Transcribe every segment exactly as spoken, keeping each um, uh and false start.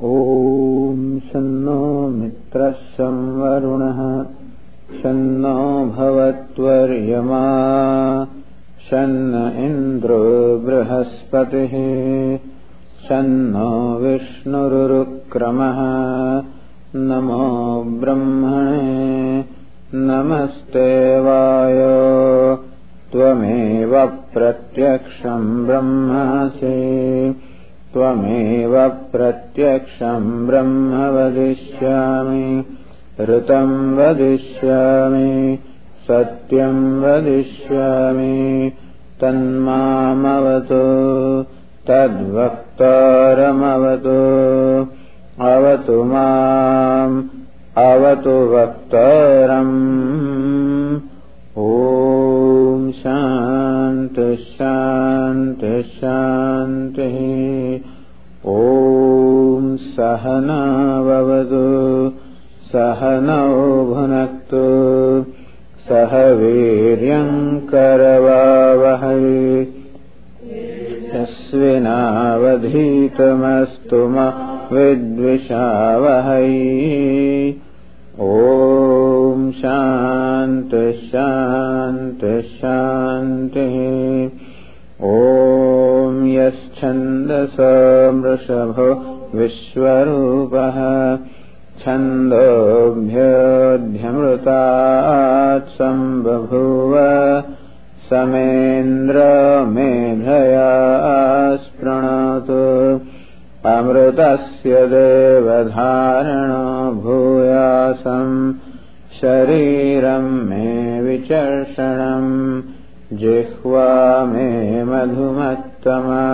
ॐ शन्नो मित्रः शं वरुणः शन्नो भवत्वर्यमा शन्न इन्द्रो बृहस्पतिः शन्नो विष्णुरुक्रमः नमो ब्रह्मणे नमस्ते वायो त्वमेव प्रत्यक्षं ब्रह्मासि त्वमेव प्रत्यक्षं ब्रह्म वदिष्यामि ऋतं वदिष्यामि सत्यं वदिष्यामि तन्मामवतु तद्वक्तारमवतु अवतु माम् अवतु वक्तारम् ॐ शान्ति शान्ति शान्तिः ॐ सहना भवतु सहनौ भुनक्तु सह वीर्यं करवावहै यस्विनावधीतमस्तु मा विद्विषावहै ॐ शान्ति शान्ति शान्तिः ॐ यश्छन्दसा वृषभो विश्वरूपः छन्दोभ्योऽध्यमृतात् सम्बभूव समेन्द्र मेधया स्पृणोतु अमृतस्य देवधारणो भूयासम् शरीरं मे विचर्षणम् जिह्वा मे मधुमत्तमा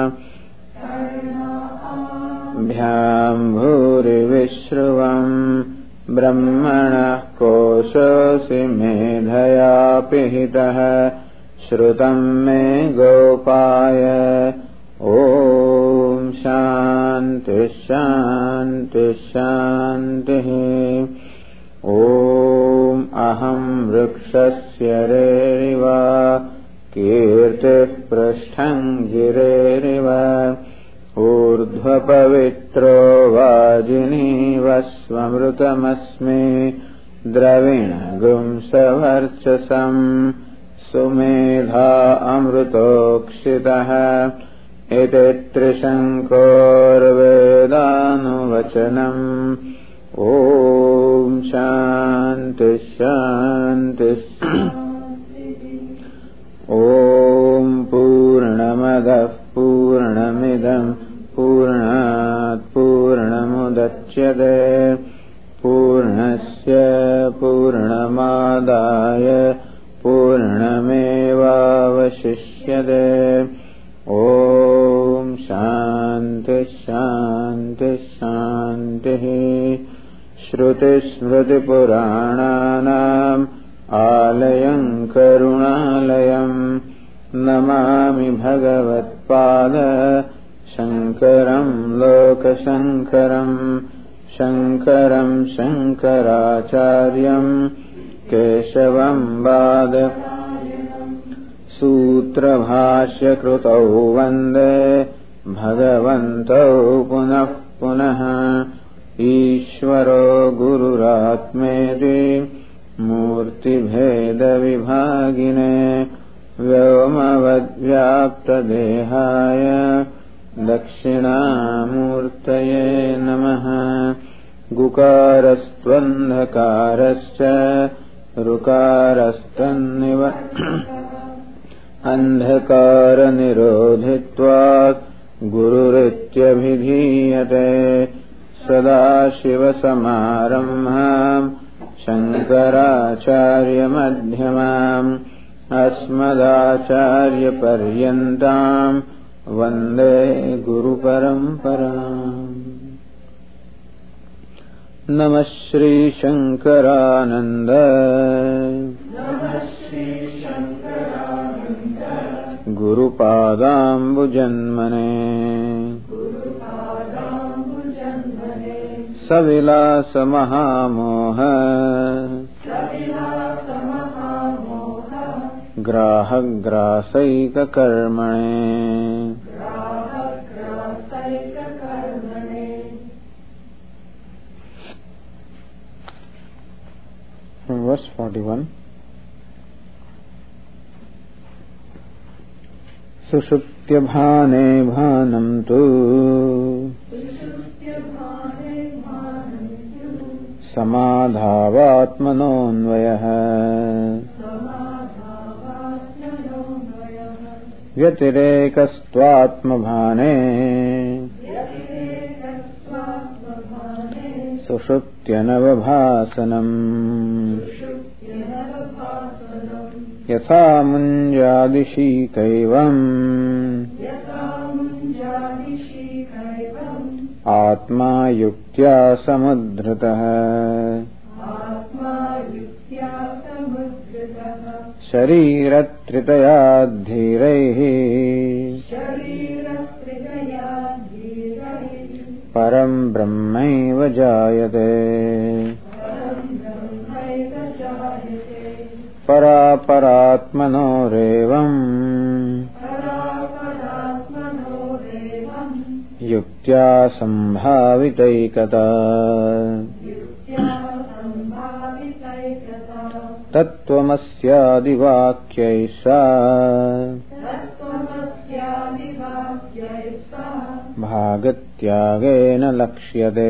भ्यां भूरि विश्रुवम् ब्रह्मणः कोशोऽसि मेधया पिहितः श्रुतं मे गोपाय ॐ शान्ति शान्ति शान्तिः ॐ अहं वृक्षस्य रेरिव कीर्तिः पृष्ठं गिरेरिव ऊर्ध्वपवित्रो वाजिनीव स्वमृतमस्मि द्रविणगुंसवर्चसम् सुमेधा अमृतोक्षितः इति त्रिशङ्कोर्वेदानुवचनम् ॐ शान्ति शान्ति ॐ पूर्णमदः पूर्णमिदं पूर्णात् पूर्णमुदच्यते पूर्णस्य पूर्णमादाय पूर्णमेवावशिष्यते ॐ शान्ति शान्ति शान्तिः श्रुतिस्मृतिपुराणानाम् आलयं करुणालयं नमामि भगवत्पाद शङ्करं लोकशङ्करं शङ्करं शङ्कराचार्यं केशवं वाद सूत्रभाष्यकृतौ वन्दे भगवन्तौ पुनः पुनः ईश्वरो गुरुरात्मेति मूर्तिभेदविभागिने व्योमवद्व्याप्तदेहाय दक्षिणामूर्तये नमः गुकारस्त्वन्धकारश्च ऋकारस्तन्निव अन्धकारनिरोधित्वात् गुरुरित्यभिधीयते सदाशिवसमारम्भाम् शङ्कराचार्यमध्यमाम् अस्मदाचार्यपर्यन्ताम् वन्दे गुरुपरम्पराम् नमः श्रीशङ्करानन्द गुरुपादाम्बुजन्मने सविलासमहामोह ग्राहग्रासैककर्मणे verse forty-one. Sushuptyabhane bhanam tu samadhavatmanonvayah vyatirekastvatmabhane sushuptyanavabhasanam yatha munjadishi kaivam atma yuktya samudhritah shariratritaya dhiraihi param brahmaiva jayate para paratmanorevam yuktya sambhavitaikata tattvamasyaadivakyaiša bhagatyagena lakshyate.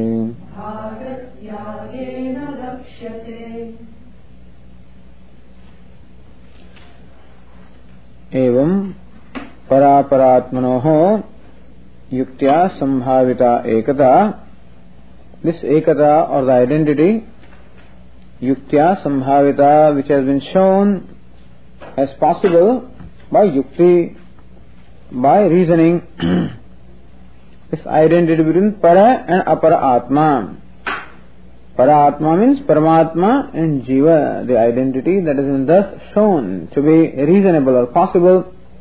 एवं परापरात्मनोः युक्त्या संभाविता एकता. This ekata or the identity, yuktya sambhavita, which has been shown as possible by yukti, by reasoning. This identity between para and apara atma. Para atma means Paramatma and Jiva, the identity that is thus shown to be reasonable or possible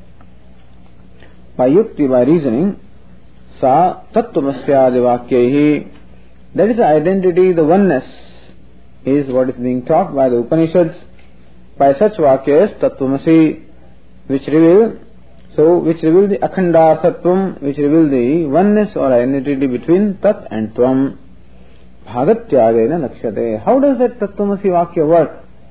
by yukti, by reasoning. Sa tattvamasya vakyahi, that is the identity, the oneness is what is being taught by the Upanishads. By such vakyas, tattvamasi, which reveal, so which reveal the akhandarthatvam, which reveal the oneness or identity between tat and tvam. Bhagatyagena lakshate. How does that tattvamasi vakya work?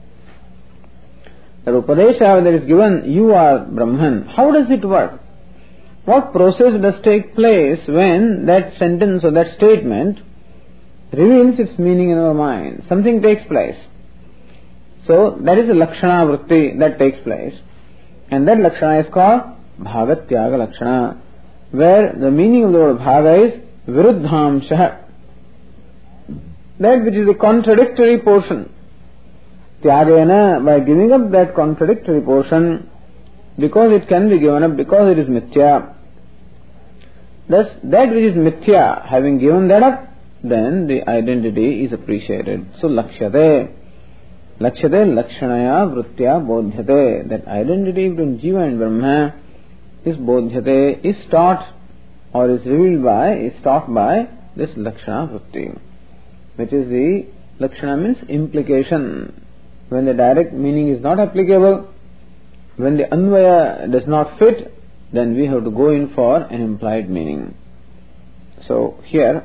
The upadesha that is given, you are Brahman. How does it work? What process does take place when that sentence or that statement reveals its meaning in our mind? Something takes place. So that is a lakshana vritti that takes place. And that lakshana is called Bhagatyaga lakshana, where the meaning of the word bhaga is viruddhamsha, that which is the contradictory portion. Tyagena, by giving up that contradictory portion, because it can be given up, because it is mithya. Thus, that which is mithya, having given that up, then the identity is appreciated. So, lakshate. Lakshate lakshanaya vrittya bodhyate. That identity between Jiva and Brahma is bodhyate, is taught or is revealed by, is taught by this lakshana vritti, which is the lakshana means implication. When the direct meaning is not applicable, when the anvaya does not fit, then we have to go in for an implied meaning. So here,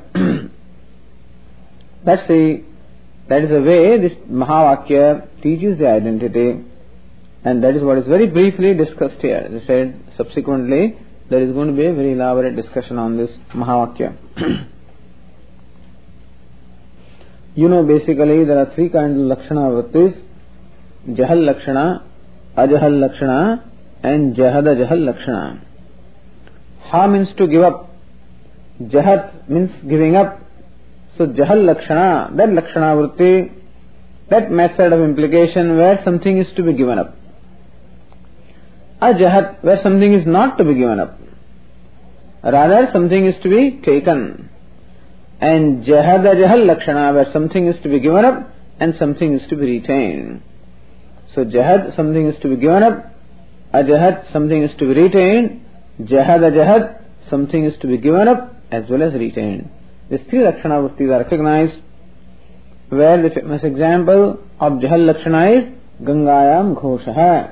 that's the, that is the way this Mahavakya teaches the identity, and that is what is very briefly discussed here. As I said, subsequently there is going to be a very elaborate discussion on this Mahavakya. You know, basically there are three kinds of lakshana vrittis: jahal lakshana, ajahal lakshana, and jahada jahal lakshana. Ha means to give up. Jahat means giving up. So jahal lakshana, that lakshana vritti, that method of implication where something is to be given up. Ajahat, where something is not to be given up. Rather, something is to be taken. And jahada jahal lakshana, where something is to be given up and something is to be retained. So jahad, something is to be given up; ajahad, something is to be retained; jahad ajahad, something is to be given up as well as retained. These three lakshana vrittis are recognized, where the famous example of jahal lakshana is Gangayam Ghosha.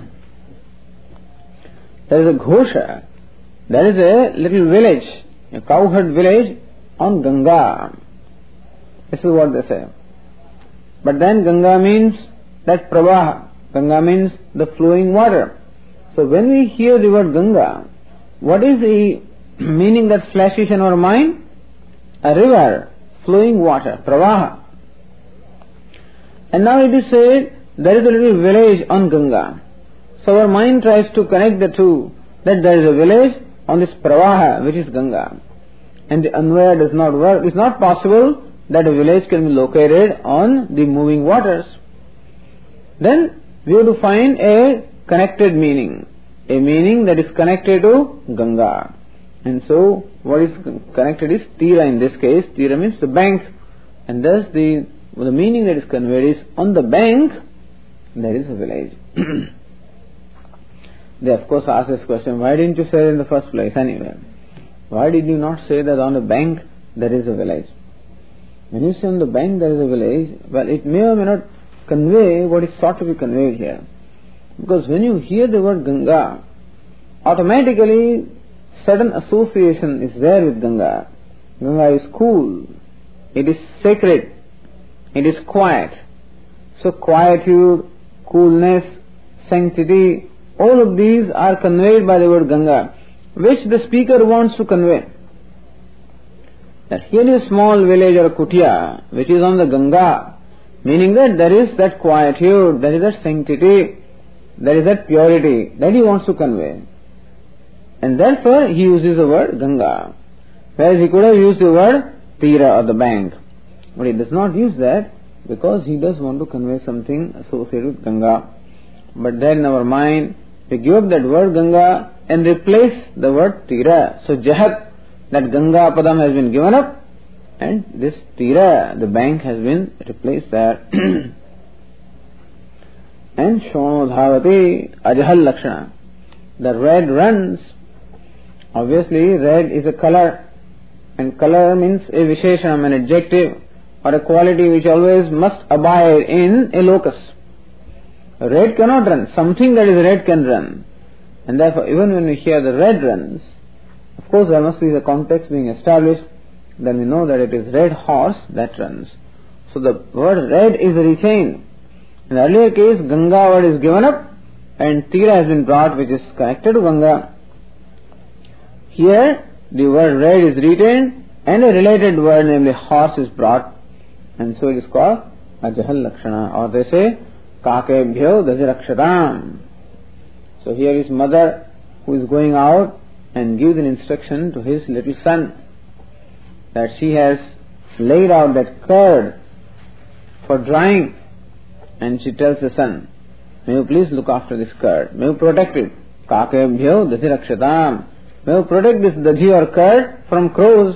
There is a Ghosha, there is a little village, a cowherd village on Ganga. This is what they say. But then Ganga means that Pravaha. Ganga means the flowing water. So when we hear the word Ganga, what is the meaning that flashes in our mind? A river, flowing water, Pravaha. And now it is said, there is a little village on Ganga. So our mind tries to connect the two, that there is a village on this Pravaha, which is Ganga. And the Anvaya does not work. It is not possible that a village can be located on the moving waters. Then we have to find a connected meaning, a meaning that is connected to Ganga. And so what is connected is Tira in this case. Tira means the bank. And thus the, the meaning that is conveyed is, on the bank there is a village. They of course ask this question, why didn't you say it in the first place anyway? Why did you not say that on the bank there is a village? When you say on the bank there is a village, well, it may or may not convey what is sought to be conveyed here. Because when you hear the word Ganga, automatically certain association is there with Ganga. Ganga is cool, it is sacred, it is quiet. So quietude, coolness, sanctity, all of these are conveyed by the word Ganga, which the speaker wants to convey. That here is a small village or a kutia, which is on the Ganga, meaning that there is that quietude, there is that sanctity, there is that purity that he wants to convey. And therefore he uses the word Ganga. Whereas he could have used the word Tira or the bank. But he does not use that because he does want to convey something associated with Ganga. But then in our mind, we give up that word Ganga and replace the word Tira. So Jahat, that Ganga Padam has been given up, and this Tira, the bank, has been replaced there. And Shono Dhavati Ajahal Lakshana. The red runs. Obviously, red is a color, and color means a Visheshanam, an adjective, or a quality which always must abide in a locus. Red cannot run. Something that is red can run. And therefore, even when we hear the red runs, of course there must be the context being established, then we know that it is red horse that runs. So the word red is retained. In the earlier case, Ganga word is given up, and Tira has been brought, which is connected to Ganga. Here, the word red is retained, and a related word, namely horse, is brought, and so it is called Ajahal Lakshana, or they say, Kakebhyo Dajirakshatam. So here is mother who is going out and gives an instruction to his little son that she has laid out that curd for drying, and she tells the son, may you please look after this curd, may you protect it. Kakebhyo Dajirakshatam. May you protect this dahi or curd from crows.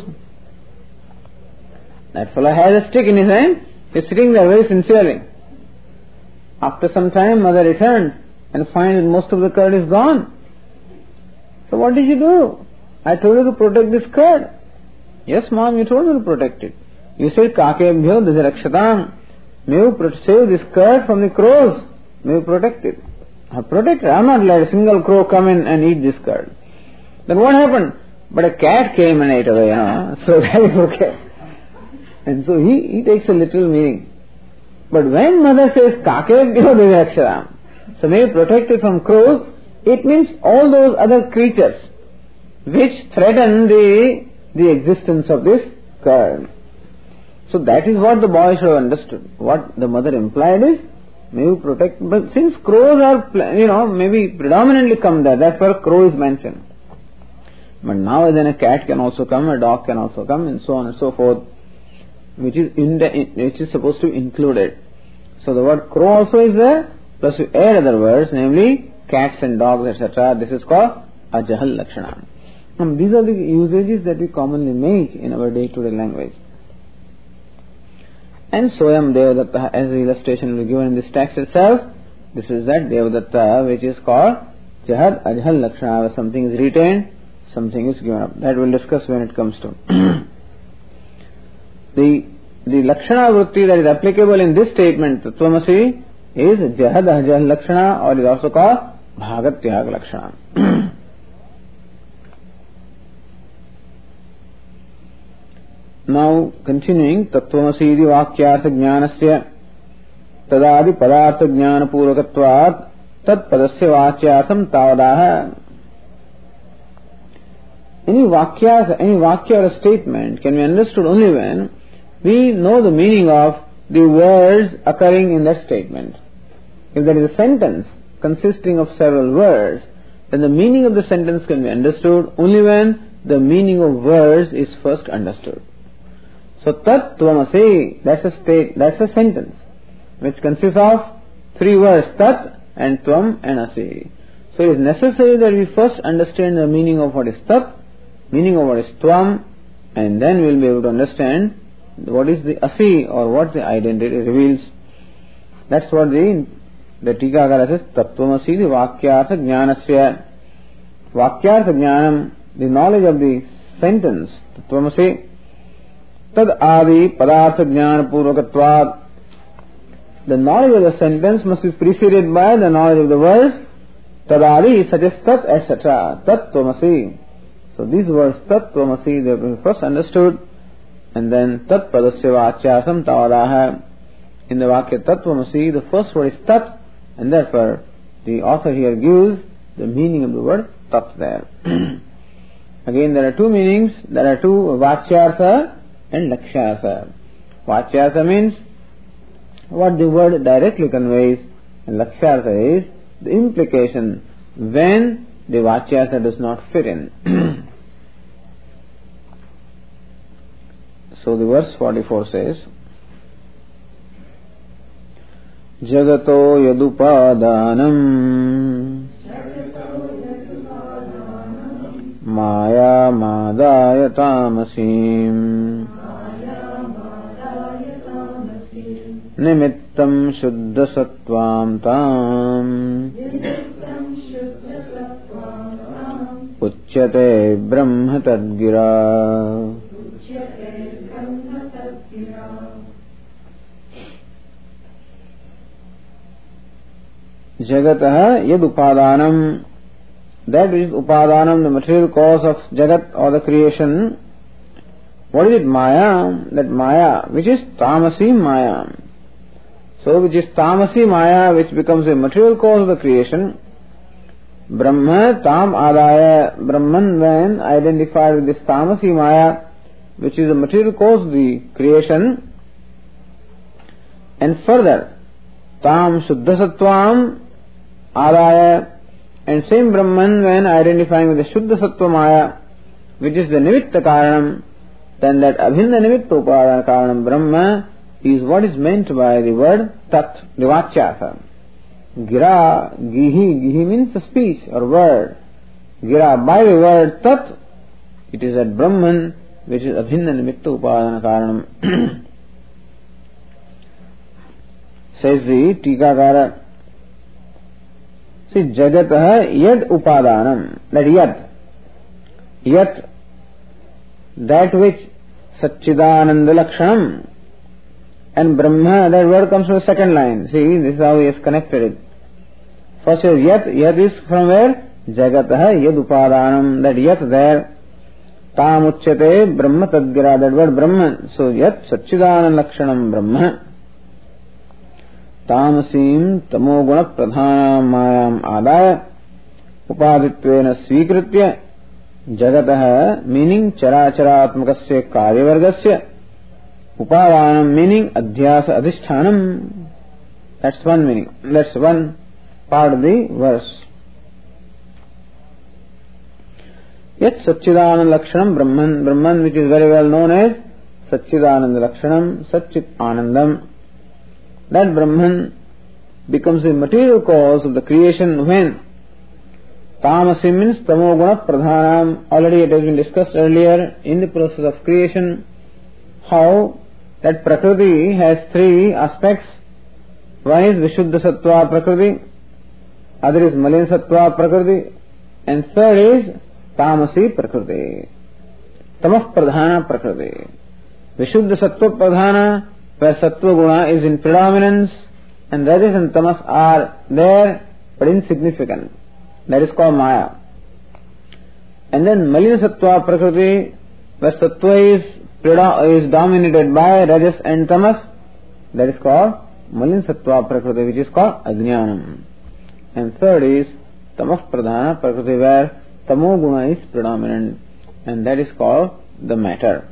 That fellow has a stick in his hand, he is sitting there very sincerely. After some time, mother returns and finds that most of the curd is gone. So what did you do? I told you to protect this curd. Yes, mom, you told me to protect it. You said, Kakebhyo Dajirakshatam. May you save this curd from the crows. May you protect it. I protect it. I am not let a single crow come in and eat this curd. Then what happened? But a cat came and ate away, you know. So that is okay. And so he, he takes a little meaning. But when mother says, Kakebhyo Dajirakshatam, so may you protect it from crows, it means all those other creatures which threaten the, the existence of this curd. So that is what the boy should have understood. What the mother implied is, may you protect, but since crows are, you know, maybe predominantly come there, that's where crow is mentioned. But now then a cat can also come, a dog can also come, and so on and so forth, which is in the, which is supposed to be included. So the word crow also is there, plus you add other words, namely cats and dogs, et cetera. This is called Ajahal Lakshana. And these are the usages that we commonly make in our day-to-day language. And Soyam Devadatta, as the illustration will be given in this text itself, this is that Devadatta which is called Jahad Ajahal Lakshana, where something is retained, something is given up. That we'll discuss when it comes to. the the Lakshana Vritti that is applicable in this statement, Tattvamasi, is Jahad Ajahal Lakshana, or is also called Bhagat Tyag Lakshana. Now, continuing, Tattvamasi iti Vakyartha Jnanasya तदादि पदार्थ ज्ञान पूर्वकत्वात् तत्पदस्य वाच्यार्थम तावदाह. Any vakya, any vakya or a statement can be understood only when we know the meaning of the words occurring in that statement. If there is a sentence consisting of several words, then the meaning of the sentence can be understood only when the meaning of words is first understood. So tat tvamasi, that's a state, that's a sentence which consists of three words, tat and tvam and asi. So it is necessary that we first understand the meaning of what is tat, meaning of what is tvam, and then we will be able to understand what is the asi or what the identity reveals. That's what the the Tikakara says, Tattvamasi, the Vakyartha Jnanasya. Vakyartha Jnanam, the knowledge of the sentence, Tattvamasi, Tad Adi Padartha Jnana Purvakatvat. The knowledge of the sentence must be preceded by the knowledge of the words, Tad Adi, such as Tat, et cetera. Tattvamasi. So these words, Tattvamasi, they have been first understood, and then Tat Padasya Vachaasam Tavadaha. In the Vakya Tattvamasi, the first word is Tat, and therefore the author here gives the meaning of the word Tat there. Again, there are two meanings. There are two, Vachyartha and Lakshyartha. Vachyartha means what the word directly conveys, and Lakshyartha is the implication when the Vachyartha does not fit in. So the verse forty-four says, Jagato yadupadanam maya madaya tamasim nimittam shuddha sattvam tam uchyate brahma tadgira. Jagatah yad upadanam, that which is upadanam, the material cause of jagat or the creation. What is it? Maya, that Maya, which is tamasi Maya. So which is tamasi Maya, which becomes a material cause of the creation. Brahma tam adaya, Brahman when identified with this tamasi Maya, which is the material cause of the creation. And further, tam shuddha sattvam adaya, and same Brahman when identifying with the Shuddha Sattva Maya, which is the Nimitta Karanam, then that Abhinna Nimitta Upadana Karanam Brahma is what is meant by the word Tat, the Vachyartha. Gira, Gihi, Gihi means the speech or word. Gira, by the word Tat, it is that Brahman which is Abhinna Nimitta Upadana Karanam. Says the Tikakara, see, Jagatah yad upadanam, that yad, yat, that which Satchidananda Lakshanam, and Brahma, that word comes from the second line. See, this is how he has connected it. First is yat, yat is from where? Jagatah yad upadanam, that yat there, tam uchyate Brahma tadgira, that word Brahman. So yat Satchidananda Lakshanam Brahma. तामसीम तमोगुण प्रधान मायाम आदाय उपादित्वेन स्वीकृत्य जगतः meaning चराचरात्मकस्य कार्यवर्गस्य उपादानम meaning अध्यास अधिष्ठानम. That's one meaning. That's one part of the verse. Yet Satchidananda Lakshanam Brahman, Brahman which is very well known as Satchidananda Lakshanam, Satchit Anandam. That Brahman becomes the material cause of the creation when Tamasi means Tamoguna Pradhanam. Already it has been discussed earlier in the process of creation how that Prakriti has three aspects. One is Vishuddha Sattva Prakriti, other is Malin Sattva Prakriti, and third is Tamasi Prakriti, Tamah Pradhana Prakriti. Vishuddha Sattva Pradhana, where Sattva Guna is in predominance and Rajas and Tamas are there but insignificant. That is called Maya. And then Malina Sattva Prakriti, where Sattva is, is dominated by Rajas and Tamas, that is called Malin Sattva Prakriti, which is called Ajnanam. And third is Tamah Pradhana Prakriti, where Tamo Guna is predominant, and that is called the matter.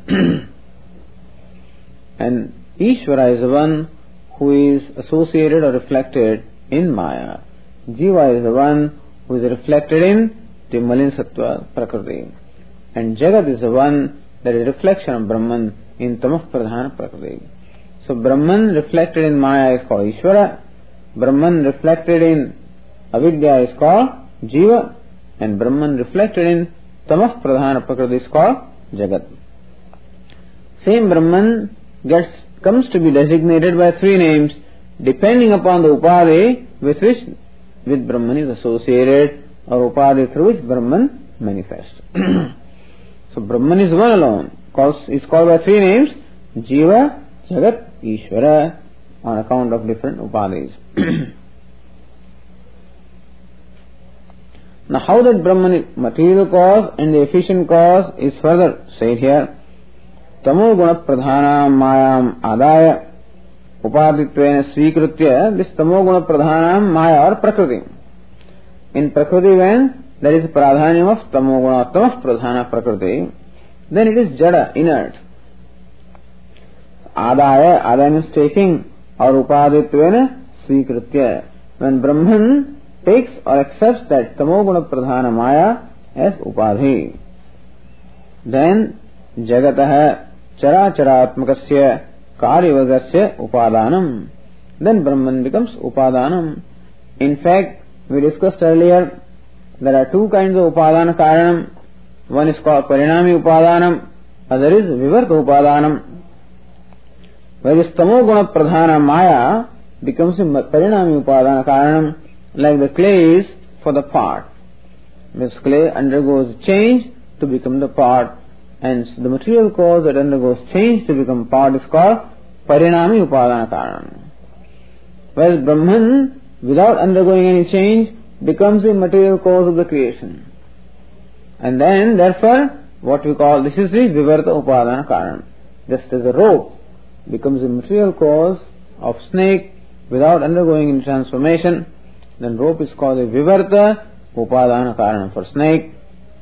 And Ishvara is the one who is associated or reflected in Maya. Jiva is the one who is reflected in the Malin Sattva Prakriti. And Jagat is the one that is reflection of Brahman in Tamah Pradhana Prakriti. So Brahman reflected in Maya is called Ishvara, Brahman reflected in Avidya is called Jiva, and Brahman reflected in Tamah Pradhana Prakriti is called Jagat. Same Brahman gets comes to be designated by three names depending upon the Upadhi with which with Brahman is associated, or Upadhi through which Brahman manifests. So Brahman is one alone, is called by three names: Jiva, Jagat, Ishvara, on account of different Upadhis. Now how that Brahman is material cause and the efficient cause is further said here. Tamo guna pradhanam mayam adaya upadhitvena svikritya. This tamo guna pradhanam maya or prakriti. In prakriti, when there is pradhanyam of tamo guna, tamah pradhana prakriti, then it is jada, inert. Adaya, adaya means taking, or upadhitvena svikritya. When Brahman takes or accepts that tamoguna pradhana maya as upadhi, then jagataha characharatmakasya karyavargasya upadanam, then Brahman becomes upadanam. In fact, we discussed earlier, there are two kinds of upadana karanam. One is called parinami upadanam, other is vivarta upadanam. Whereas tamoguna pradhana maya becomes a parinami upadana karanam, like the clay is for the pot. This clay undergoes change to become the pot, and the material cause that undergoes change to become pot is called parinami upadana karanam. Whereas Brahman, without undergoing any change, becomes the material cause of the creation. And then, therefore, what we call, this is the vivarta upadana karanam. Just as a rope becomes the material cause of snake without undergoing any transformation, then rope is called a vivarta upadana karanam for snake.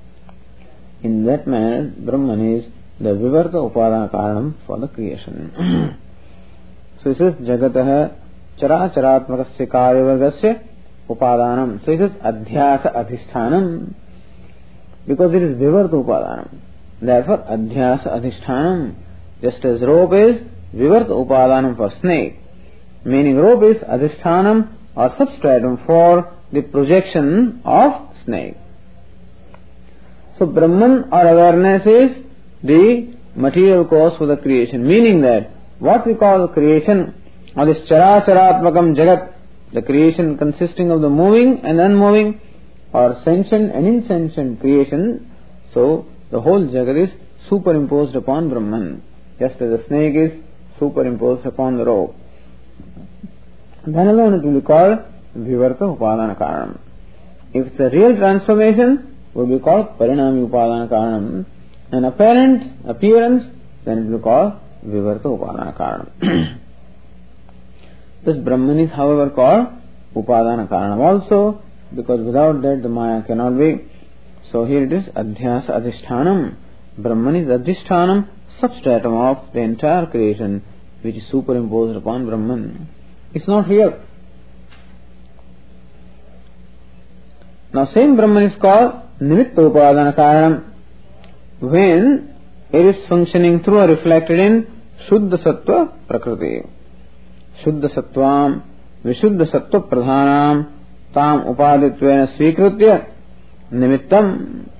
In that manner, Brahman is the vivarta upadana karanam for the creation. So it says jagataha characharatmakasya karyavargasya upadanam. So it says adhyasa adhishtanam, because it is vivarta upadanam. Therefore adhyasa adhishtanam, just as rope is vivarta upadanam for snake, meaning rope is adhishtanam or substratum for the projection of snake. So Brahman or awareness is the material cause for the creation, meaning that what we call creation, or this characharatmakam jagat, the creation consisting of the moving and unmoving, or sentient and insentient creation, so the whole jagat is superimposed upon Brahman, just as the snake is superimposed upon the rope. Then alone it will be called vivarta upadana karanam. If it's a real transformation, it will be called parinami upadana karanam. An apparent appearance, then it will be called vivarta upadana karanam. This Brahman is, however, called upadana karanam also, because without that the maya cannot be. So here it is adhyasa adhishtanam. Brahman is adhishtanam, substratum of the entire creation, which is superimposed upon Brahman. It's not real. Now same Brahman is called nimitta upadana karanam when it is functioning through or reflected in Shuddha Sattva Prakriti. Shuddha Sattvam Vishuddha Sattva Pradhanam Tam Upadhitvena Svikritya Nimittam.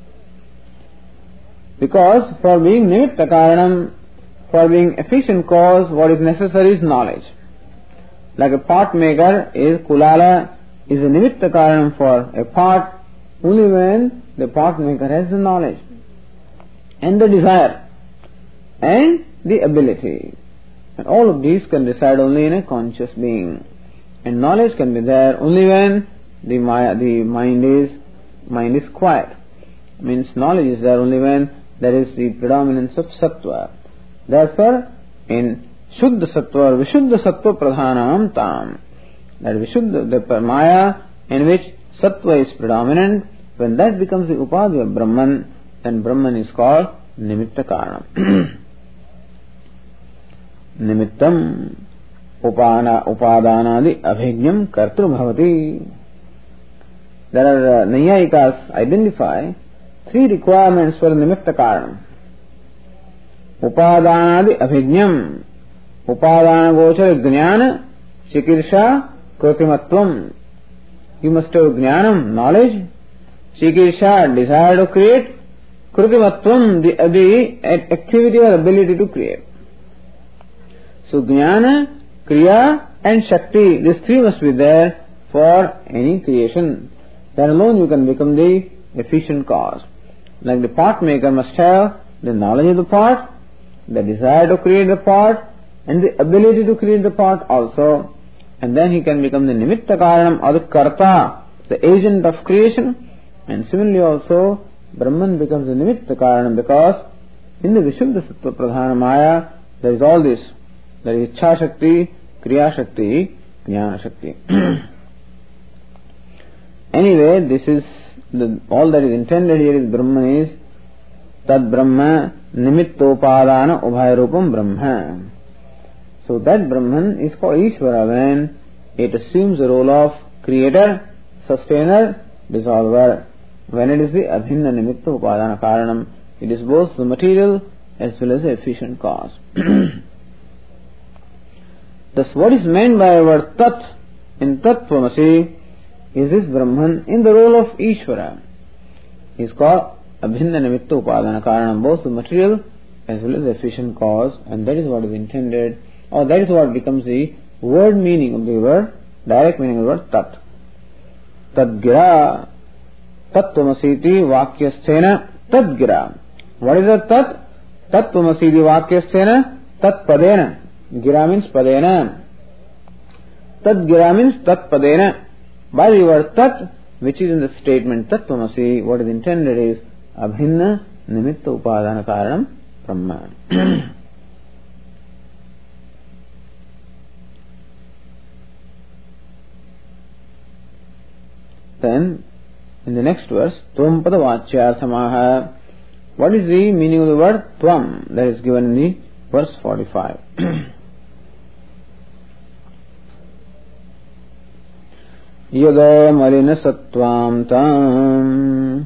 Because for being nimitta karanam, for being efficient cause, what is necessary is knowledge. Like a pot maker is kulala, is a nimitta karanam for a pot only when the pot maker has the knowledge and the desire and the ability. And all of these can reside only in a conscious being. And knowledge can be there only when the maya, the mind is mind is quiet. Means knowledge is there only when there is the predominance of sattva. Therefore, in Shuddha Sattva or Vishuddha Sattva Pradhanam Tam. That Vishuddha, the Maya in which Sattva is predominant, when that becomes the Upadya of Brahman, then Brahman is called Nimitta Karanam. Nimittam Upana Upadanadi Abhigyam Kartru Bhavati. There are uh, Nayayikas identify three requirements for Nimitta Karanam. Upadanadi Abhigyam. Upadana Gochara Jnana Chikirsha Krutimatvam. You must have Jnanam, knowledge. Chikirsha, desire to create. Krutimatvam, the, the activity or ability to create. So Jnana, Kriya and Shakti, these three must be there for any creation. Then alone you can become the efficient cause. Like the pot maker must have the knowledge of the pot, the desire to create the pot, and the ability to create the pot also. And then he can become the Nimitta Karanam or the Karta, the agent of creation. And similarly also, Brahman becomes the Nimitta Karanam because in the Vishuddha Sattva Pradhana Maya, there is all this. There is Ichha Shakti, Kriya Shakti, Jnana Shakti. Anyway, this is the, all that is intended here is Brahman is Tad Brahma Nimittopadana Ubhayarupam Brahma. So that Brahman is called Ishvara when it assumes the role of creator, sustainer, dissolver. When it is the Abhinna Nimitta Upadana Karanam, it is both the material as well as the efficient cause. Thus, what is meant by the word Tat in Tattvamasi is this Brahman in the role of Ishvara. He is called Abhinna Nimitta Upadana Karanam, both the material as well as the efficient cause, and that is what is intended, or that is what becomes the word meaning of the word, direct meaning of the word Tat. Tadgira Tattvamasi Vakyasthena Tadgira. What is a Tat? Tattvamasi Vakyasthena Tat Padena. Gira means Padena. Tadgira means Tat Padena. By the word Tat, which is in the statement Tattvamasi, what is intended is Abhinna Nimitta Upadana Karanam Brahma. Then, in the next verse, Tvam Pada Vachyarthamaha. What is the meaning of the word Tvam that is given in the verse forty-five? Yada Malina Sattvam Tam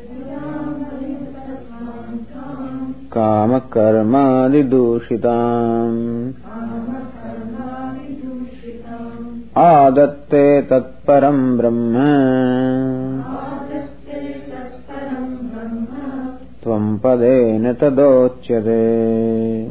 Kama Karma Didushitam Adatte Tatparam Brahma Tvam Padena Tadochyate.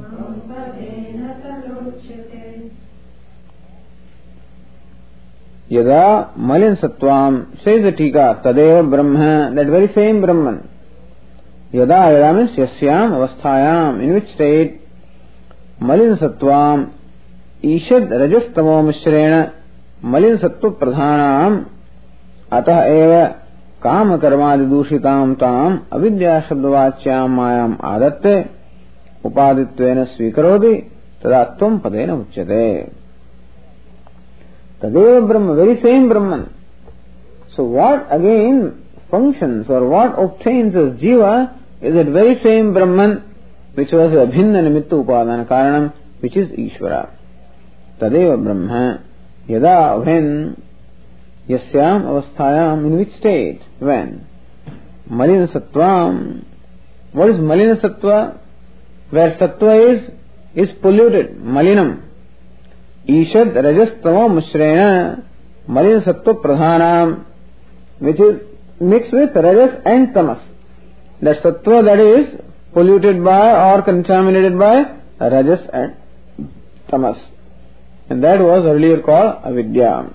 Yada Malin Sattvam, says the Tika, Tadeva Brahma, that very same Brahman. Yada, Yada means Yasyam Avasthayam, in which state Malin Sattvam, Ishad Rajastamo Mishrena, Malin Sattva Pradhanam, Atah Eva, Kama Karmadi Dushitam Tam, Avidya Shabdavachyam Mayam Adatte, Upaditvena Svikarodi, Tadatvam Padena Uchyate. Tadeva Brahma, very same Brahman. So what again functions or what obtains as Jiva is that very same Brahman which was Abhinna Nimitta Upadana Karanam, which is Ishvara. Tadeva Brahma, Yada, when, Yasyam Avasthayam, in which state, when, Malina Sattvam. What is Malina Sattva? Where Sattva is, is polluted, Malinam. Ishad Rajastamo Mishrena, Malina Sattva Pradhanam, which is mixed with Rajas and Tamas. That Sattva that is polluted by or contaminated by Rajas and Tamas. And that was earlier called Avidya.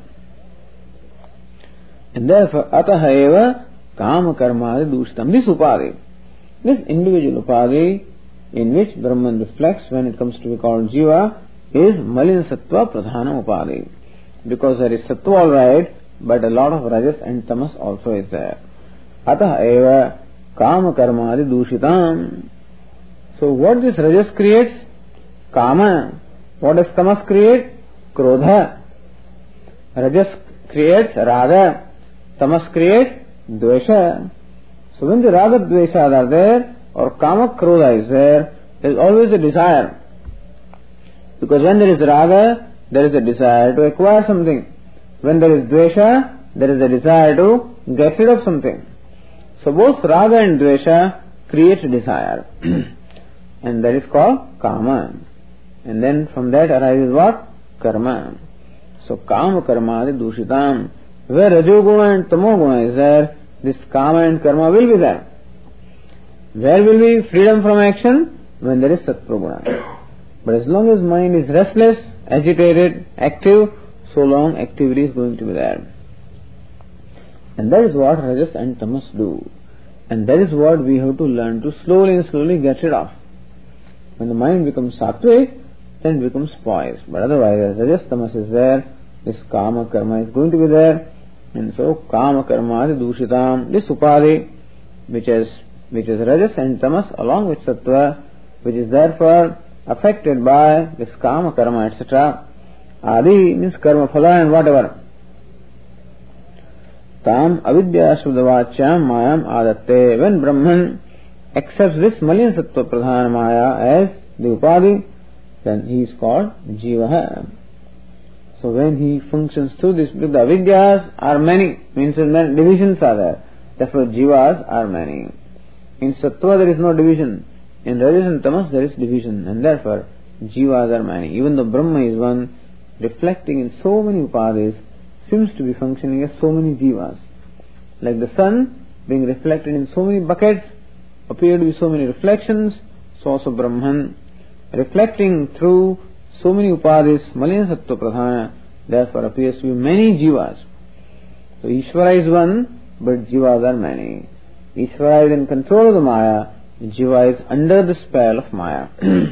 And therefore, Ataha Eva Kama Karmadi Dushtam. This Upadi, this individual Upadi in which Brahman reflects when it comes to be called Jiva, is Malina Sattva Pradhana Upadi. Because there is Sattva alright, but a lot of Rajas and Tamas also is there. Ataha Eva Kama Karmadi Dushitam. So what this Rajas creates? Kama. What does tamas create? Krodha. Rajas creates raga. Tamas creates dvesha. So when the raga dvesha are there, or kama krodha is there, there is always a desire. Because when there is raga, there is a desire to acquire something. When there is dvesha, there is a desire to get rid of something. So both raga and dvesha create desire. And that is called kama. And then from that arises what? Karma. So kama karma adi dushitam. Where rajoguna and tamoguna is there, this kama and karma will be there. Where will be freedom from action? When there is sattva-guna. But as long as mind is restless, agitated, active, so long activity is going to be there. And that is what rajas and tamas do. And that is what we have to learn to slowly and slowly get rid of. When the mind becomes sattvic, then it becomes poised. But otherwise, as rajas tamas is there, this kama karma is going to be there. And so kama karma adi dushitam, this upadi, which is which is rajas and tamas along with sattva, which is therefore affected by this kama karma, et cetera. Adi means karma phala and whatever. Tam avidya shuddhavachyam mayam adatte. When Brahman accepts this malin sattva pradhana maya as the upadi, then he is called jiva. So when he functions through this, the avidyas are many, means many divisions are there. Therefore jivas are many. In sattva there is no division. In rajas and tamas there is division, and therefore jivas are many. Even though Brahma is one, reflecting in so many upadis, seems to be functioning as so many jivas. Like the sun being reflected in so many buckets, appear to be so many reflections, so also Brahman, reflecting through so many upadis, malina sattva pradhana, therefore appears to be many jivas. So Ishvara is one, but jivas are many. Ishvara is in control of the Maya, jiva is under the spell of Maya.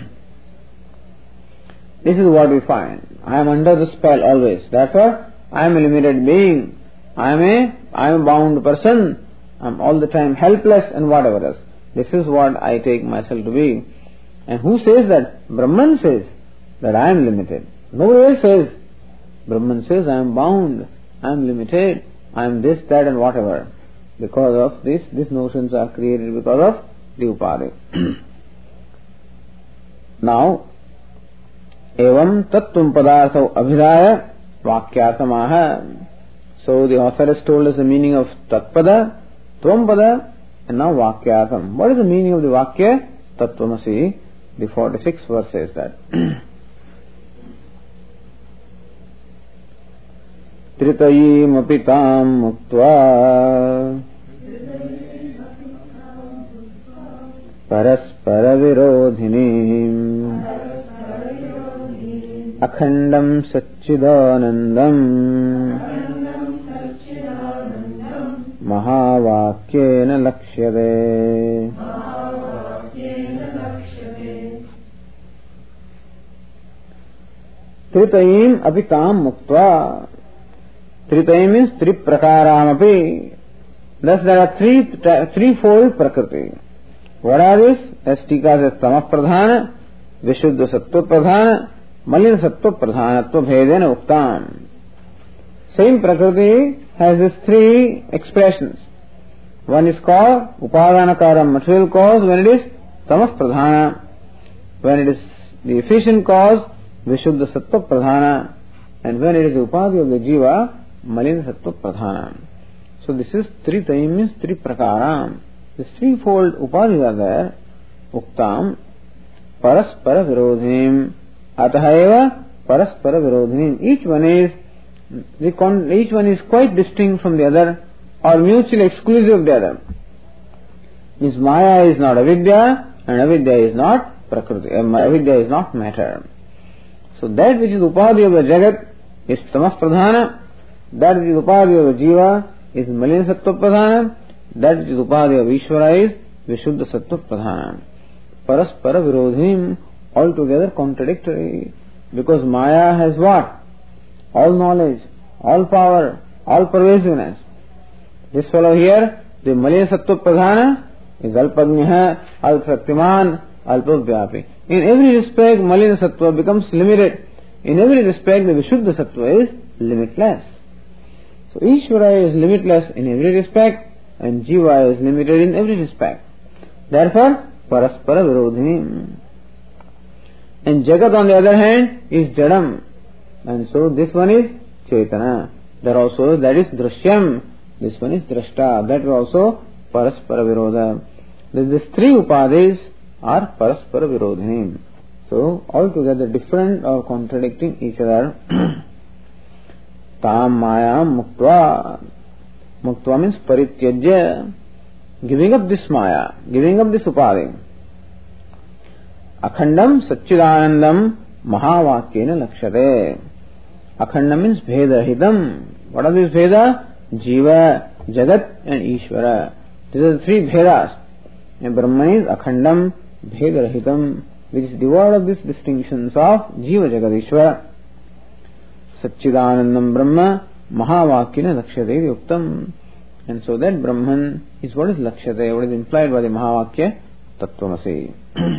This is what we find. I am under the spell always. Therefore, I am a limited being. I am a, I am a bound person. I am all the time helpless and whatever else. This is what I take myself to be. And who says that? Brahman says that I am limited. Nobody else says. Brahman says I am bound, I am limited, I am this, that and whatever. Because of this, these notions are created because of the upadi. Now, evam tattvam padartho abhidaya vakyartamaha. So the author has told us the meaning of tatpada, tvam-pada, and now vakyartam. What is the meaning of the vakya? Tattvamasi. The forty-sixth verse says that. Tritayim apitam muktva paraspara virodhinim akhandam satchidanandam mahavakyena lakshyate. Tritayim apitam muktva. Tritayim means three prakaram api. Thus there are three threefold prakriti. What are these? As Tika says, tamah pradhana, vishuddha sattva pradhana, malina sattva pradhanatva bhedena uktam. Same prakriti has these three expressions. One is called upadanakaram, material cause, when it is tamah pradhana. When it is the efficient cause, vishuddha sattva pradhana. And when it is the upadi of the jiva, malina sattva pradhana. So this is tritayim means three prakaram. The threefold upadis are there. Uktam paraspara virodhinim atahaeva paraspara virodhinim. Each one is each one is quite distinct from the other or mutually exclusive of the other. Means Maya is not avidya and avidya is not prakriti. Avidya is not matter. So that which is upadi of the jagat is tamah pradhana. That which is upadi of the jiva is malina sattva pradhana. That which is upadi of Ishvara is vishuddha sattva pradhana. Paraspara virodhinim, altogether contradictory. Because Maya has what? All knowledge, all power, all pervasiveness. This fellow here, the malina sattva pradhana, is alpagnya, alpraktiman, alpavyapi. In every respect, malina sattva becomes limited. in every respect the Vishuddha Sattva is limitless. So Ishvara is limitless in every respect and Jiva is limited in every respect. Therefore, Paraspara Virodhini. And Jagat on the other hand is Jadam. And so this one is Chetana. That also, that is Drishyam. This one is Drashta. That is also Paraspara Virodha. These three Upadis are Paraspara Virodhini. So, altogether different or contradicting each other. Tam Maya Muktva. Muktva means Parityajya. Giving up this Maya, giving up this Upadi. Akhandam Satchidanandam Mahavakyena Lakshate. Akhanda means Bheda-hidam. What are these Bheda? Jiva, Jagat and Ishvara. These are the three Bhedas. And Brahman is Akhandam Bheda-hidam, which is devoid of these distinctions of Jiva, Jagat, Ishvara. Satchidanandam Brahma Mahavakyena Lakshate Yuktam. And so that Brahman is what is Lakshate, what is implied by the Mahavakya Tattvamasi.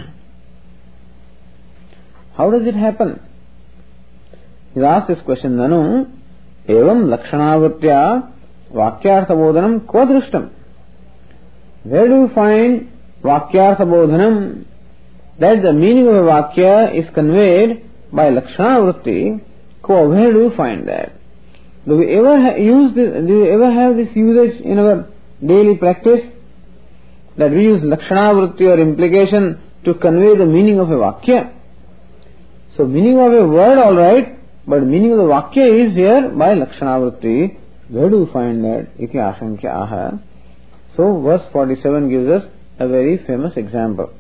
How does it happen? He asked this question, Nanu, evam lakshanavritya vakyartha bodhanam kva drishtam. Where do you find vakyartha bodhanam? That the meaning of a vakya is conveyed by lakshanavritti. Kva, where do you find that? Do we ever ha- use this, do you ever have this usage in our daily practice? That we use lakshanavritti or implication to convey the meaning of a vakya. So meaning of a word alright, but meaning of the vakya is here by lakshanavritti. Where do you find that? Iti ashankya aha. So verse forty-seven gives us a very famous example.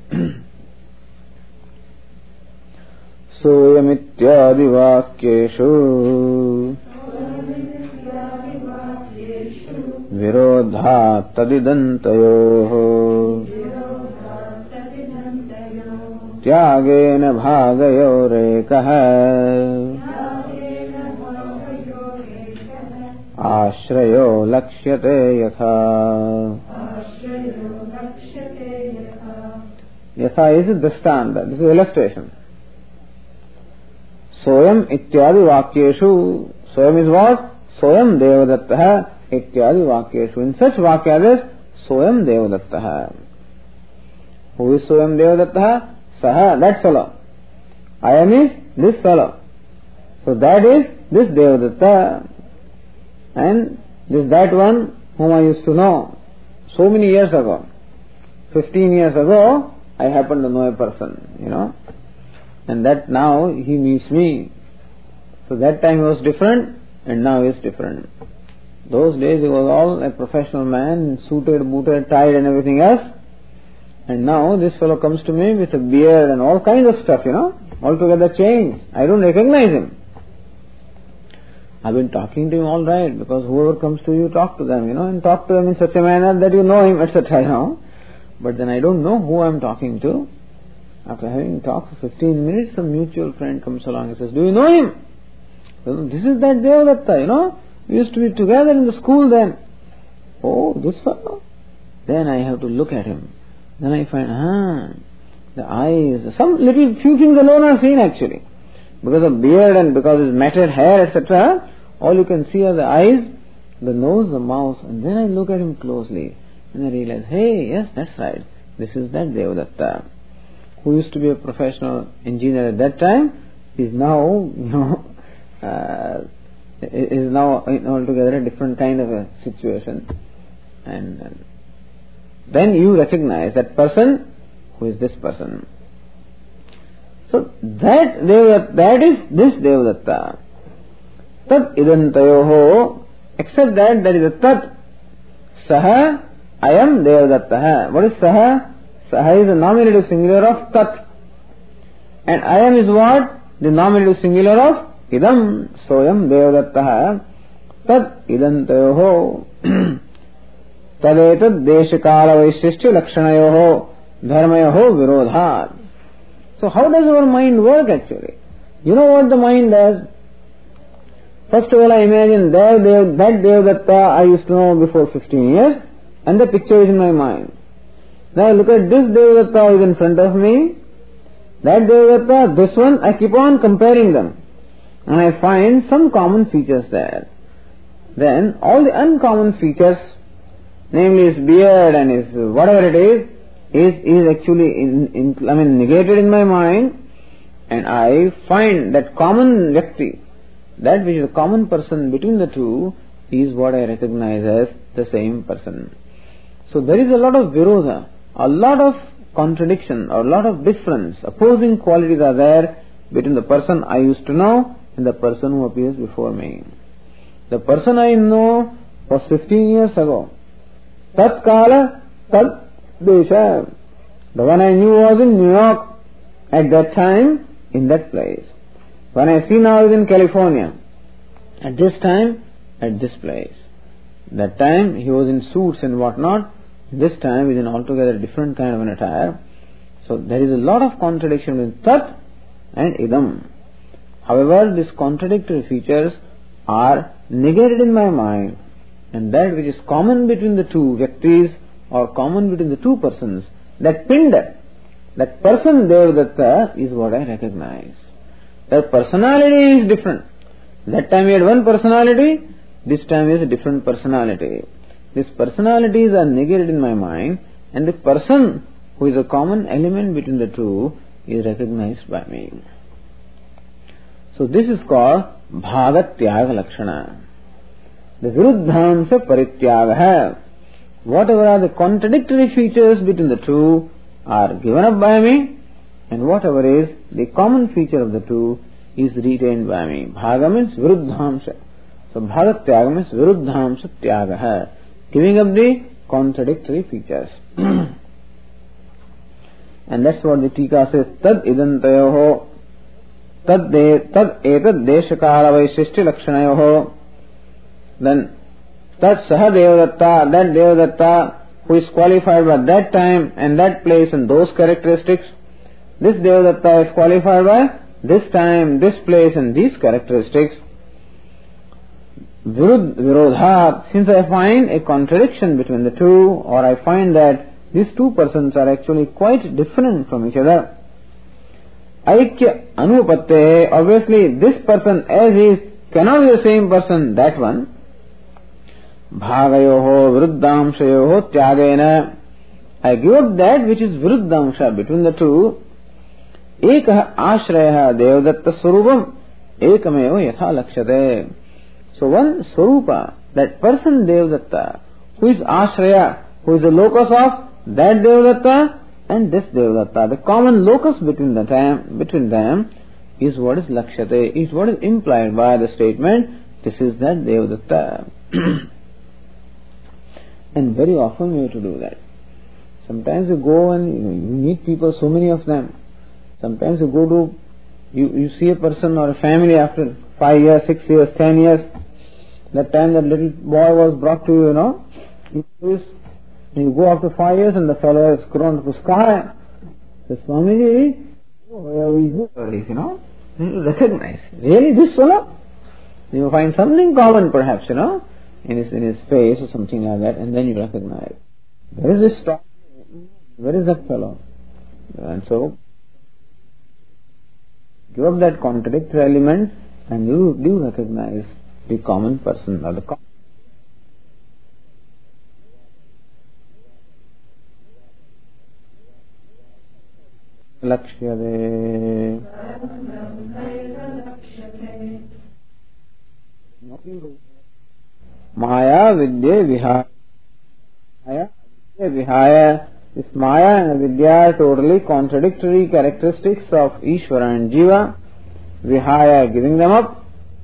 Soyamityadi vakyeshu virodha tadidantayoho tyagena bhagayorekah ashrayo lakshyate yatha. Yatha is dristanta. This is illustration. Soyam ityadi vakyeshu. Soyam is what? Soyam devadattah ityadi vakyeshu. In such vakyas, Soyam devadattah. Who is Soyam devadattah? Saha, that fellow. I am is this fellow. So that is this Devadatta. And this that one whom I used to know so many years ago. Fifteen years ago, I happened to know a person, you know. And that now he meets me. So that time he was different and now he is different. Those days he was all a professional man, suited, booted, tied and everything else. And now this fellow comes to me with a beard and all kinds of stuff, you know, altogether changed. I don't recognize him. I've been talking to him all right, because whoever comes to you, talk to them, you know, and talk to them in such a manner that you know him, et cetera, you know. But then I don't know who I'm talking to. After having talked for fifteen minutes, some mutual friend comes along and says, do you know him? Well, this is that Devadatta, you know. We used to be together in the school then. Oh, this fellow? Then I have to look at him. Then I find, ah, the eyes, some little few things alone are seen actually. Because of beard and because of his matted hair, et cetera, all you can see are the eyes, the nose, the mouth. And then I look at him closely and I realize, hey, yes, that's right. This is that Devadatta, who used to be a professional engineer at that time, is now, you know, uh, is now in altogether a different kind of a situation. And uh, then you recognize that person who is this person. So that Devadatta, that is this Devadatta. Tat idantayoho, except that there is a tat. Saha, I am Devadatta. What is Saha? Saha is the nominative singular of tat. And I am is what? The nominative singular of idam. Soyam Devadatta. Tat idantayoho. Tadetad deshakala vaishishya lakshanayoho dharmayoho virodhat. So how does our mind work actually? You know what the mind does? First of all, I imagine that Dev, that Devadatta I used to know before fifteen years, and the picture is in my mind. Now I look at this Devadatta is in front of me, that Devadatta, this one, I keep on comparing them. and I find some common features there, then all the uncommon features, namely his beard and his whatever it is, is, is actually in, in, I mean negated in my mind, and I find that common Vyakti, that which is a common person between the two, is what I recognize as the same person. So there is a lot of virodha, a lot of contradiction, or a lot of difference, opposing qualities are there between the person I used to know and the person who appears before me. The person I know was fifteen years ago. Tat kala, tat desha. The one I knew was in New York at that time, in that place. When I see now is in California. At this time, at this place. That time he was in suits and whatnot. This time he is in altogether different kind of an attire. So there is a lot of contradiction with Tat and Idam. However, these contradictory features are negated in my mind, and that which is common between the two Vyaktis or common between the two persons, that Pinda, that person Devadatta is what I recognize. That personality is different. That time he had one personality, this time he has a different personality. These personalities are negated in my mind, and the person who is a common element between the two is recognized by me. So this is called Bhagatyaga Lakshana. The Viruddhamsa Parityagaha. Whatever are the contradictory features between the two are given up by me, and whatever is the common feature of the two is retained by me. Bhaga means Viruddhamsa. So Bhagatyaga means Viruddhamsa Tyagaha. Giving up the contradictory features. And that's what the Tika says. Tad idantayoho tad tad etad deshakala vaishishti lakshanayoho. Then tad saha devadatta, that devadatta who is qualified by that time and that place and those characteristics. This devadatta is qualified by this time, this place and these characteristics. Virud, virodhat, since I find a contradiction between the two, or I find that these two persons are actually quite different from each other. Aikya anupatte, obviously this person as is cannot be the same person, that one. Bhagayoho viruddhamshayoho tyagena, I give up that which is viruddhamsha between the two. Ekah ashrayaha devadatta swarupam ekameva yatha lakshate. So one Swarupa, that person Devadatta, who is Ashraya, who is the locus of that Devadatta and this Devadatta, the common locus between the time, between them is what is Lakshate, is what is implied by the statement, this is that Devadatta. And very often we have to do that. Sometimes you go and you, know, you meet people, so many of them. Sometimes you go to, you, you see a person or a family after five years, six years, ten years. That time that little boy was brought to you, you know, and you go after five years and the fellow has grown to the sky. Says, Swamiji, where is this? You know, you recognize. Really, this fellow? You find something common perhaps, you know, in his, in his face or something like that, and then you recognize. Where is this story? Where is that fellow? And so, give up that contradictory element and you do recognize the common person or the common. Lakshyade. Maya Vidya Vihaya. Maya Vidya Vihaya. This Maya and Vidya are totally contradictory characteristics of Ishvara and Jiva. Vihaya, giving them up.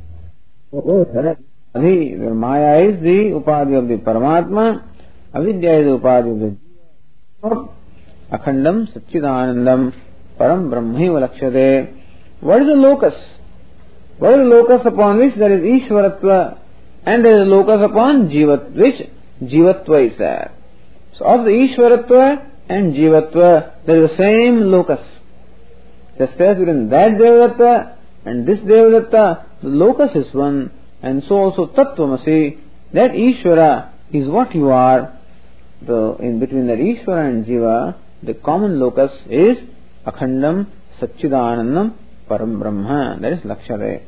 Adhi, where Maya is the upadhi of the Paramatma, Avidya is the upadhi of the Jiva. Akhandam Satchidanandam Param Brahmaiva Lakshate. What is the locus? What is the locus upon which there is Ishvaratva and there is a locus upon Jivat, which Jivatva is there. So of the Ishvaratva and Jivatva, there is the same locus. Just as within that Devadatta and this Devadatta, the locus is one, and so also Tattvamasi, that Ishvara is what you are. The, in between that Ishvara and Jiva, the common locus is Akhandam Satchidanandam Param Brahma, that is Lakshare.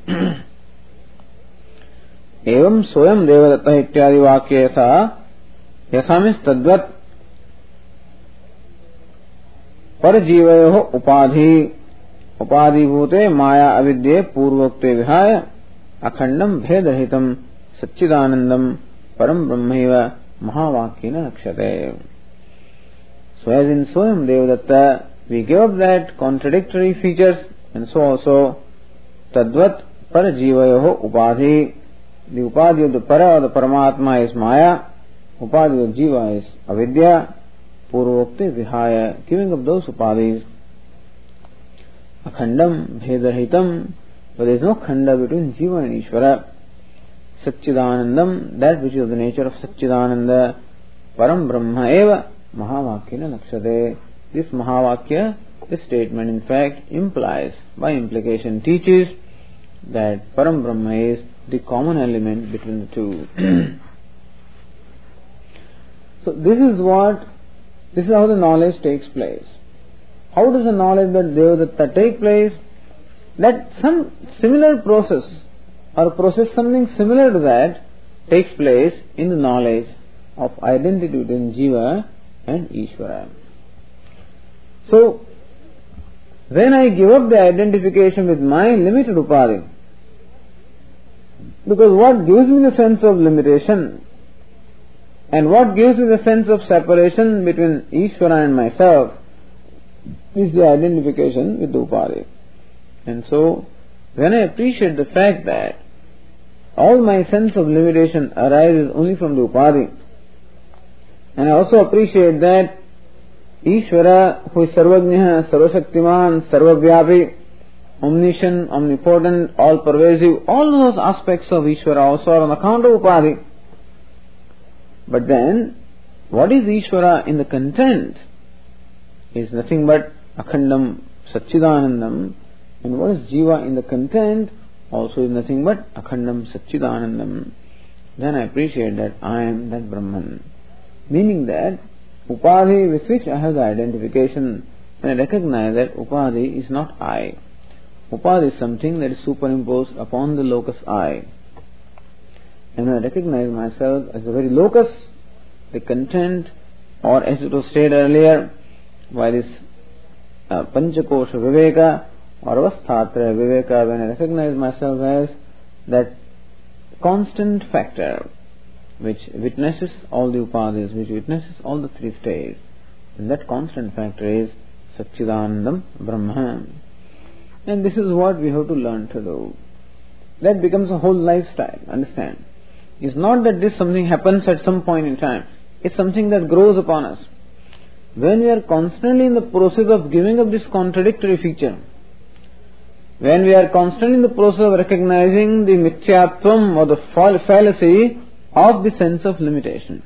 Evam Soyam Devadatta Ityadi Vakya Sa Yasamis Tadvat Parjivayoho Upadhi Upadhi Bhute Maya Avidye Purvokte Vihaya Akhandam Bhedahitam Satchidanandam Param Brahmaiva Mahavakyena Lakshate. So as in Soyam Devadatta, we give up that contradictory features, and so also Tadvat Parajivayoho Upadhi. The Upadhi of the Para or the Paramatma is Maya, Upadhi of Jiva is Avidya, Purvokte Vihaya, giving up those Upadhis. Akhandam Bhedahitam, but there is no Khanda between Jiva and Ishvara. Satchidanandam, that which is of the nature of Satchidananda, Param Brahma Eva Mahavakyena Lakshate. This Mahavakya, this statement in fact implies, by implication teaches, that Param Brahma is the common element between the two. So this is what, this is how the knowledge takes place. How does the knowledge that Devadatta take place? That some similar process or process something similar to that takes place in the knowledge of identity between Jiva and Ishvara. So, when I give up the identification with my limited upadhi, because what gives me the sense of limitation and what gives me the sense of separation between Ishvara and myself is the identification with the upadhi. And so, when I appreciate the fact that all my sense of limitation arises only from the upadhi, and I also appreciate that Ishvara, who is Sarvajñah, Sarvashaktiman, Sarvavyapi, omniscient, omnipotent, all-pervasive, all those aspects of Ishvara also are on account of upadhi. But then, what is Ishvara in the content is nothing but Akhandam Satchidanandam, and what is Jiva in the content also is nothing but Akhandam Satchidanandam. Then I appreciate that I am that Brahman. Meaning that upadhi with which I have the identification, and I recognize that upadhi is not I. Upadhi is something that is superimposed upon the locus I. And when I recognize myself as the very locus, the content, or as it was said earlier, by this uh, Panchakosha Viveka or Avasthatra Viveka, when I recognize myself as that constant factor which witnesses all the upadhis, which witnesses all the three states, and that constant factor is Satchidanandam Brahma. And this is what we have to learn to do. That becomes a whole lifestyle, understand? It's not that this something happens at some point in time. It's something that grows upon us. When we are constantly in the process of giving up this contradictory feature, when we are constantly in the process of recognizing the mithyatvam or the fallacy of the sense of limitation.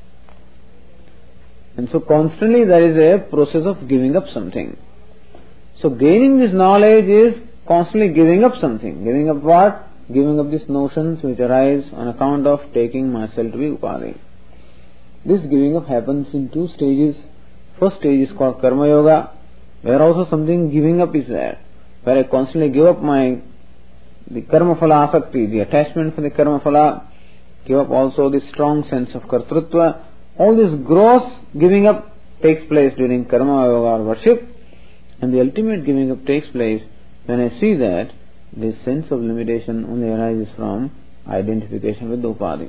And so constantly there is a process of giving up something. So gaining this knowledge is constantly giving up something. Giving up what? Giving up these notions which arise on account of taking myself to be upadhi. This giving up happens in two stages. First stage is called Karma Yoga, where also something giving up is there. Where I constantly give up my the Karma Phala Asakti, the attachment for the Karma Phala, give up also this strong sense of Kartrutva. All this gross giving up takes place during Karma Yoga or worship, and the ultimate giving up takes place when I see that this sense of limitation only arises from identification with the upadhi.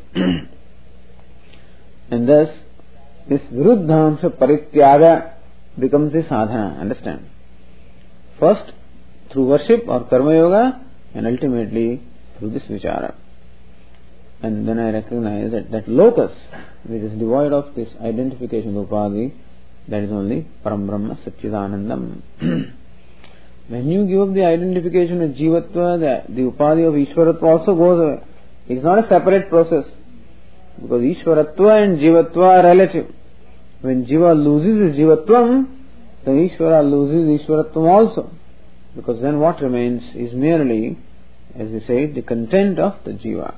And thus, this Viruddhamsa Parityaga becomes the sadhana, understand? First, through worship or Karma Yoga, and ultimately through this vichara. And then I recognize that that locus, which is devoid of this identification with upadhi, that is only Param Brahma Satchidanandam. When you give up the identification with Jivatva, the, the upadhi of Ishvaratva also goes away. It is not a separate process. Because Ishvaratva and Jivatva are relative. When Jiva loses his Jivatvam, then Ishvara loses Ishvaratvam also. Because then what remains is merely, as we say, the content of the Jiva.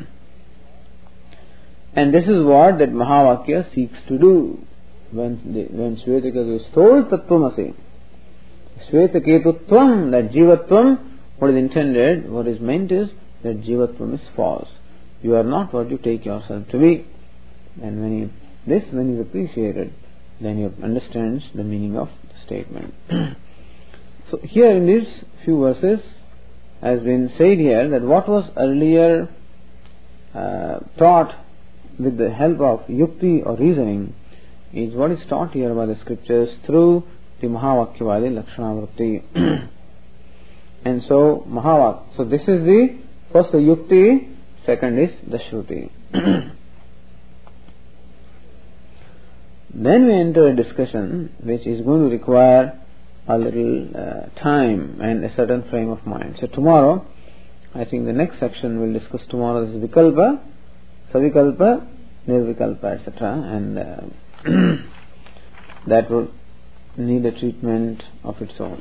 And this is what that Mahavakya seeks to do. When, the, when Shvetaka is told Tattvamasi, Svetaketutvam, that jivatvam, what is intended, what is meant is that jivatvam is false. You are not what you take yourself to be. And when you, this when is appreciated, then you understand the meaning of the statement. So here in these few verses has been said here that what was earlier uh, taught with the help of yukti or reasoning is what is taught here by the scriptures through the Mahavakyavadi Lakshanavritti. And so Mahavak, so this is the first the yukti, second is the shruti. Then we enter a discussion which is going to require a little uh, time and a certain frame of mind. So tomorrow, I think the next section we'll discuss tomorrow is Vikalpa, Savikalpa, Nirvikalpa, et cetera. And uh, that will need a treatment of its own.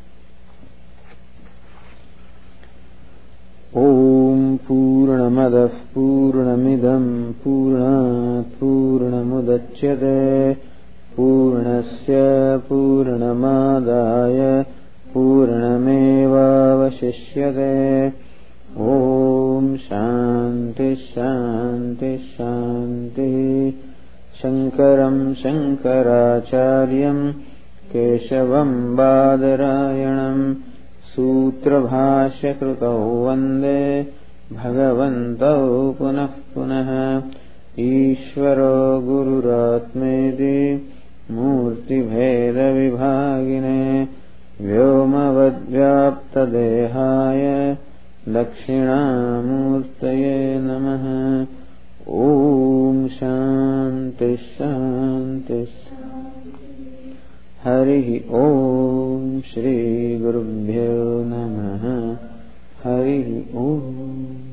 Om Purnamadah Purnamidam Purnat Purnamudachyate Purnasya Purnamadaya Purnameva Vashishyate. Om Shanti Shanti Shanti. Shankaram Shankaracharyam Keshavam Badarayanam Sutra Bhashya Krutau Vande Bhagavantau Punah Punah. Ishvaro Gururatmedi Murti Bheda Vibhagine Vyomavadvyapta Dehaya Dakshina Murtaye Namaha. Om Shanti Shanti Hari Om Shri Gurubhyo Namaha. Hari Om.